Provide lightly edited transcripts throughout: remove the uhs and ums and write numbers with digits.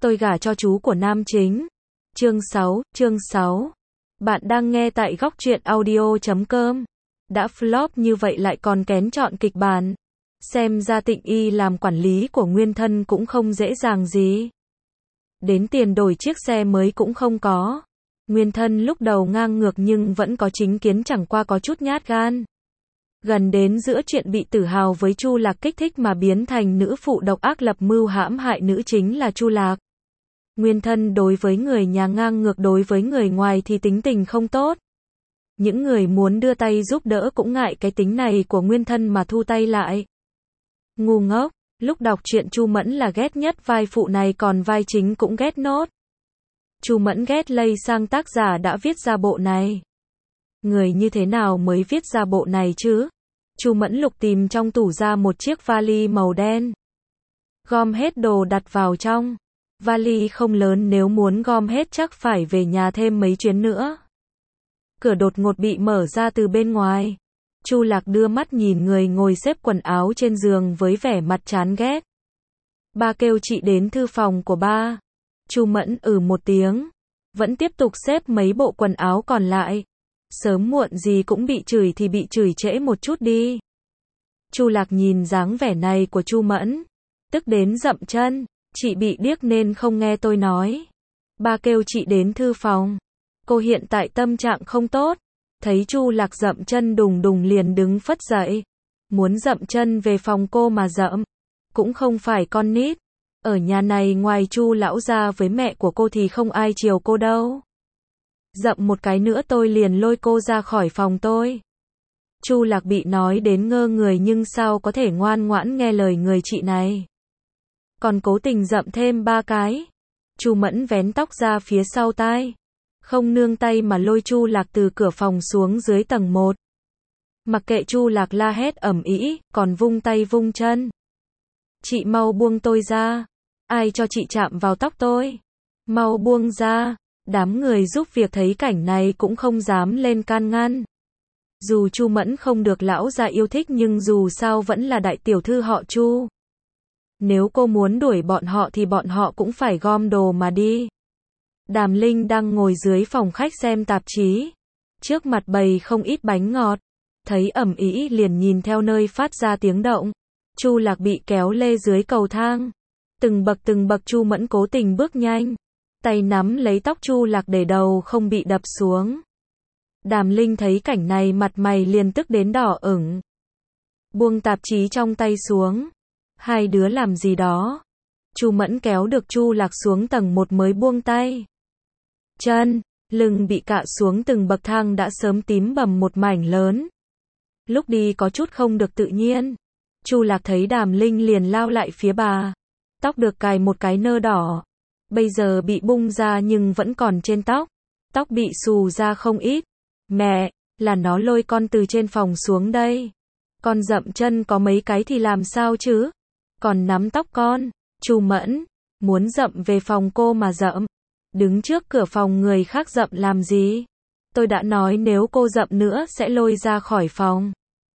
Tôi gả cho chú của nam chính. Chương 6. Bạn đang nghe tại góc truyện audio.com. Đã flop như vậy lại còn kén chọn kịch bản. Xem ra Tịnh Y làm quản lý của nguyên thân cũng không dễ dàng gì. Đến tiền đổi chiếc xe mới cũng không có. Nguyên thân lúc đầu ngang ngược nhưng vẫn có chính kiến, chẳng qua có chút nhát gan. Gần đến giữa chuyện bị Tử Hào với Chu Lạc kích thích mà biến thành nữ phụ độc ác lập mưu hãm hại nữ chính là Chu Lạc. Nguyên thân đối với người nhà ngang ngược, đối với người ngoài thì tính tình không tốt. Những người muốn đưa tay giúp đỡ cũng ngại cái tính này của nguyên thân mà thu tay lại. Ngu ngốc, lúc đọc truyện Chu Mẫn là ghét nhất vai phụ này, còn vai chính cũng ghét nốt. Chu Mẫn ghét lây sang tác giả đã viết ra bộ này. Người như thế nào mới viết ra bộ này chứ? Chu Mẫn lục tìm trong tủ ra một chiếc vali màu đen. Gom hết đồ đặt vào trong. Vali không lớn, nếu muốn gom hết chắc phải về nhà thêm mấy chuyến nữa. Cửa đột ngột bị mở ra từ bên ngoài. Chu Lạc đưa mắt nhìn người ngồi xếp quần áo trên giường với vẻ mặt chán ghét. Ba kêu chị đến thư phòng của ba. Chu Mẫn một tiếng. Vẫn tiếp tục xếp mấy bộ quần áo còn lại. Sớm muộn gì cũng bị chửi thì bị chửi trễ một chút đi. Chu Lạc nhìn dáng vẻ này của Chu Mẫn, tức đến dậm chân. Chị bị điếc nên không nghe tôi nói. Ba kêu chị đến thư phòng. Cô hiện tại tâm trạng không tốt. Thấy Chu Lạc dậm chân đùng đùng liền đứng phất dậy. Muốn dậm chân về phòng cô mà dậm. Cũng không phải con nít. Ở nhà này ngoài Chu lão gia với mẹ của cô thì không ai chiều cô đâu. Dậm một cái nữa tôi liền lôi cô ra khỏi phòng tôi. Chu Lạc bị nói đến ngơ người, nhưng sao có thể ngoan ngoãn nghe lời người chị này. Còn cố tình dậm thêm 3 cái. Chu Mẫn vén tóc ra phía sau tai. Không nương tay mà lôi Chu Lạc từ cửa phòng xuống dưới tầng 1. Mặc kệ Chu Lạc la hét ầm ĩ, còn vung tay vung chân. Chị mau buông tôi ra. Ai cho chị chạm vào tóc tôi? Mau buông ra. Đám người giúp việc thấy cảnh này cũng không dám lên can ngăn. Dù Chu Mẫn không được lão gia yêu thích nhưng dù sao vẫn là đại tiểu thư họ Chu. Nếu cô muốn đuổi bọn họ thì bọn họ cũng phải gom đồ mà đi. Đàm Linh đang ngồi dưới phòng khách xem tạp chí. Trước mặt bày không ít bánh ngọt. Thấy ầm ĩ liền nhìn theo nơi phát ra tiếng động. Chu Lạc bị kéo lê dưới cầu thang. Từng bậc Chu Mẫn cố tình bước nhanh. Tay nắm lấy tóc Chu Lạc để đầu không bị đập xuống. Đàm Linh thấy cảnh này mặt mày liền tức đến đỏ ửng. Buông tạp chí trong tay xuống. Hai đứa làm gì đó? Chu Mẫn kéo được Chu Lạc xuống tầng 1 mới buông tay. Chân, lưng bị cạ xuống từng bậc thang đã sớm tím bầm một mảnh lớn. Lúc đi có chút không được tự nhiên. Chu Lạc thấy Đàm Linh liền lao lại phía bà. Tóc được cài một cái nơ đỏ. Bây giờ bị bung ra nhưng vẫn còn trên tóc. Tóc bị xù ra không ít. Mẹ, là nó lôi con từ trên phòng xuống đây. Con dậm chân có mấy cái thì làm sao chứ? Còn nắm tóc con. Chu Mẫn, muốn dậm về phòng cô mà dậm. Đứng trước cửa phòng người khác dậm làm gì? Tôi đã nói nếu cô dậm nữa sẽ lôi ra khỏi phòng.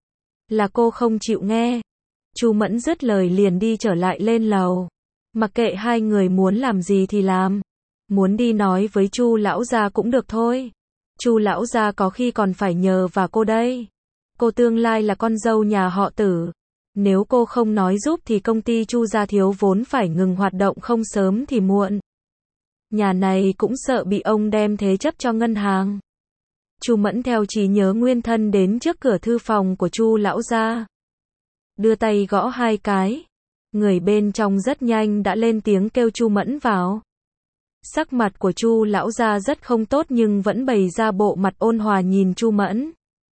Là cô không chịu nghe. Chu Mẫn dứt lời liền đi trở lại lên lầu. Mặc kệ hai người muốn làm gì thì làm. Muốn đi nói với Chu lão gia cũng được thôi. Chu lão gia có khi còn phải nhờ vào cô đây. Cô tương lai là con dâu nhà họ Tử. Nếu cô không nói giúp thì công ty Chu gia thiếu vốn phải ngừng hoạt động không sớm thì muộn. Nhà này cũng sợ bị ông đem thế chấp cho ngân hàng. Chu Mẫn theo trí nhớ nguyên thân đến trước cửa thư phòng của Chu lão gia. Đưa tay gõ 2 cái. Người bên trong rất nhanh đã lên tiếng kêu Chu Mẫn vào. Sắc mặt của Chu lão gia rất không tốt nhưng vẫn bày ra bộ mặt ôn hòa nhìn Chu Mẫn.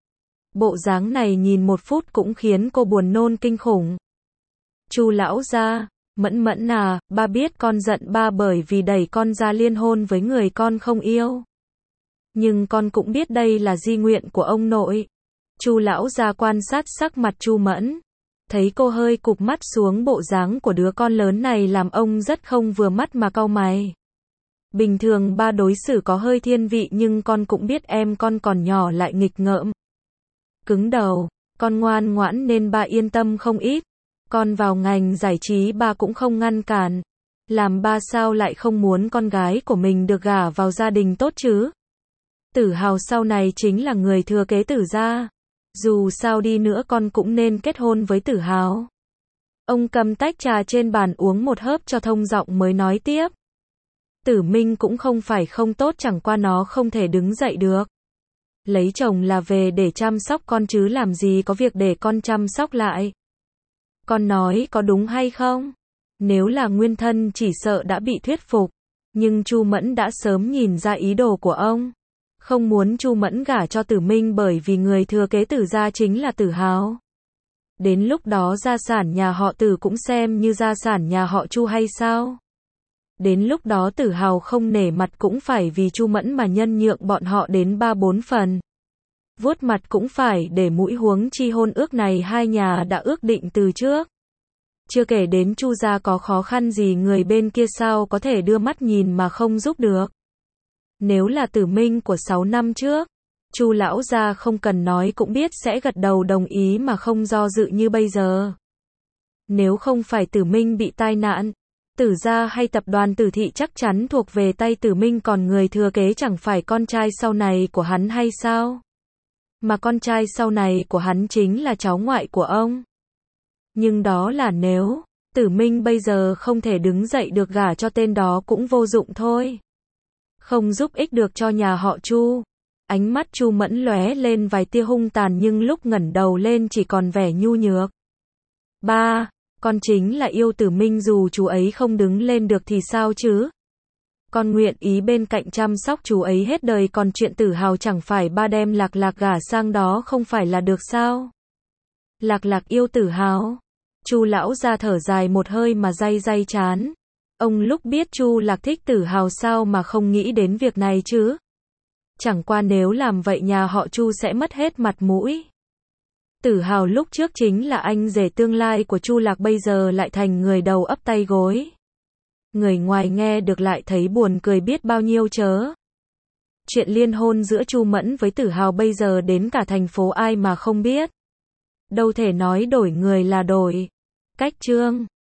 Bộ dáng này nhìn 1 phút cũng khiến cô buồn nôn kinh khủng. Chu lão gia, Mẫn à, ba biết con giận ba bởi vì đẩy con ra liên hôn với người con không yêu. Nhưng con cũng biết đây là di nguyện của ông nội. Chu lão gia quan sát sắc mặt Chu Mẫn. Thấy cô hơi cụp mắt xuống, bộ dáng của đứa con lớn này làm ông rất không vừa mắt mà cau mày. Bình thường ba đối xử có hơi thiên vị nhưng con cũng biết em con còn nhỏ lại nghịch ngợm. Cứng đầu, con ngoan ngoãn nên ba yên tâm không ít. Con vào ngành giải trí ba cũng không ngăn cản. Làm ba sao lại không muốn con gái của mình được gả vào gia đình tốt chứ? Tử Hào sau này chính là người thừa kế Tử gia. Dù sao đi nữa con cũng nên kết hôn với Tử Hào. Ông cầm tách trà trên bàn uống một hớp cho thông giọng mới nói tiếp. Tử Minh cũng không phải không tốt, chẳng qua nó không thể đứng dậy được. Lấy chồng là về để chăm sóc con chứ làm gì có việc để con chăm sóc lại. Con nói có đúng hay không? Nếu là nguyên thân chỉ sợ đã bị thuyết phục. Nhưng Chu Mẫn đã sớm nhìn ra ý đồ của ông. Không muốn Chu Mẫn gả cho Tử Minh bởi vì người thừa kế Tử gia chính là Tử Hào. Đến lúc đó gia sản nhà họ Tử cũng xem như gia sản nhà họ Chu hay sao? Đến lúc đó Tử Hào không nể mặt cũng phải vì Chu Mẫn mà nhân nhượng bọn họ đến 3-4 phần. Vuốt mặt cũng phải để mũi, huống chi hôn ước này hai nhà đã ước định từ trước. Chưa kể đến Chu gia có khó khăn gì người bên kia sao có thể đưa mắt nhìn mà không giúp được. Nếu là Tử Minh của 6 năm trước, Chu lão gia không cần nói cũng biết sẽ gật đầu đồng ý mà không do dự như bây giờ. Nếu không phải Tử Minh bị tai nạn, Tử gia hay tập đoàn Tử thị chắc chắn thuộc về tay Tử Minh, còn người thừa kế chẳng phải con trai sau này của hắn hay sao? Mà con trai sau này của hắn chính là cháu ngoại của ông. Nhưng đó là nếu Tử Minh bây giờ không thể đứng dậy được gả cho tên đó cũng vô dụng thôi. Không giúp ích được cho nhà họ Chu. Ánh mắt Chu Mẫn lóe lên vài tia hung tàn nhưng lúc ngẩng đầu lên chỉ còn vẻ nhu nhược. Ba, con chính là yêu Tử Minh, dù chú ấy không đứng lên được thì sao chứ? Con nguyện ý bên cạnh chăm sóc chú ấy hết đời, còn chuyện Tử Hào chẳng phải ba đem Lạc Lạc gả sang đó không phải là được sao? Lạc Lạc yêu Tử Hào. Chu lão ra thở dài một hơi mà day day chán. Ông lúc biết Chu Lạc thích Tử Hào sao mà không nghĩ đến việc này chứ? Chẳng qua nếu làm vậy nhà họ Chu sẽ mất hết mặt mũi. Tử Hào lúc trước chính là anh rể tương lai của Chu Lạc, bây giờ lại thành người đầu ấp tay gối. Người ngoài nghe được lại thấy buồn cười biết bao nhiêu chớ. Chuyện liên hôn giữa Chu Mẫn với Tử Hào bây giờ đến cả thành phố ai mà không biết. Đâu thể nói đổi người là đổi cách chương.